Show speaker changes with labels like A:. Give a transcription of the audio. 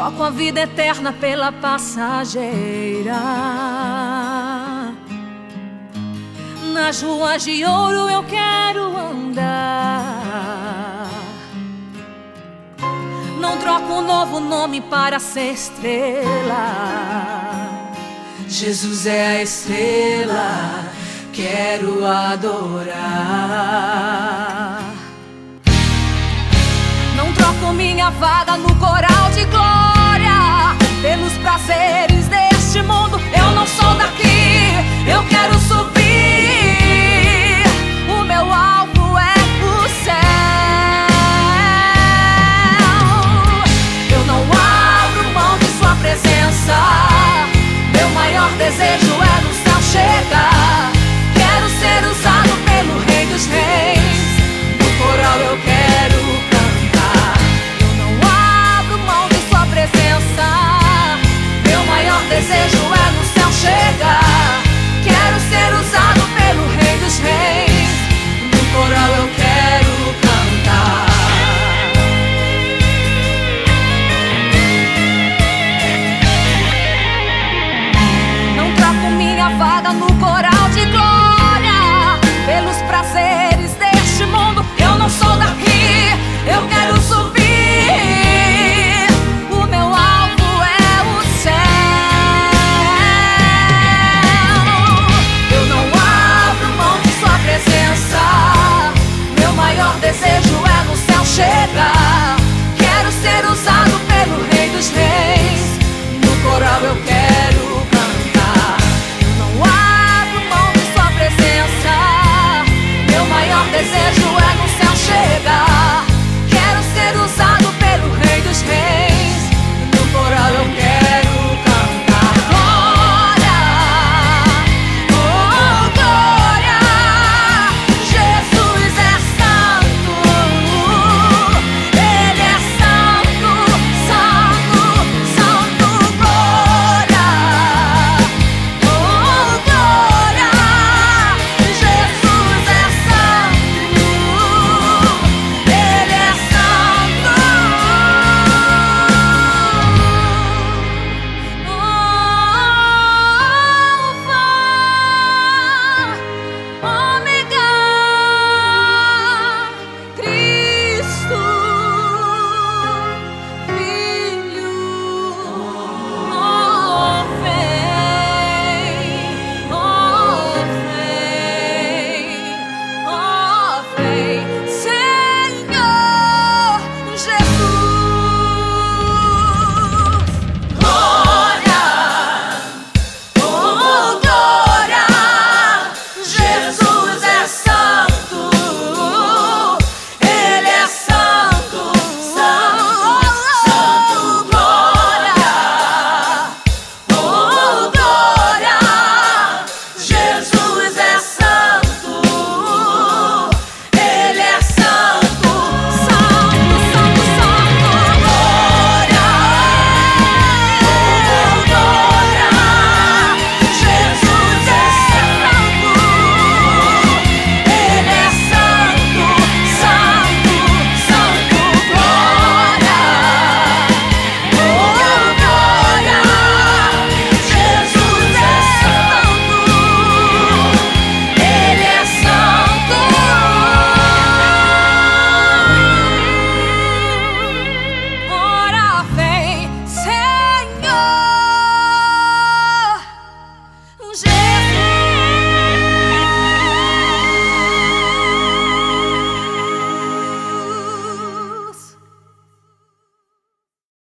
A: troco a vida eterna pela passageira. Nas ruas de ouro eu quero andar. Não troco um novo nome para ser estrela. Jesus é a estrela, quero adorar. Não troco minha vaga no coral de glória pelos prazeres deste mundo. Eu não sou daqui, eu quero subir. O meu alvo é o céu. Eu não abro mão de sua presença. Meu maior desejo é no céu chegar. Quero ser usado pelo Rei dos Reis. No coral eu quero cantar. Eu não abro mão de sua presença. Meu maior desejo é no céu chegar. Quero ser usado pelo Rei dos Reis. No coral eu quero cantar. Não troco minha vaga no coral de glória pelos prazeres deste mundo. Eu não sou daqui, eu quero subir. O meu alvo é o céu. Eu não abro mão de sua presença. Meu maior desejo é no céu chegar.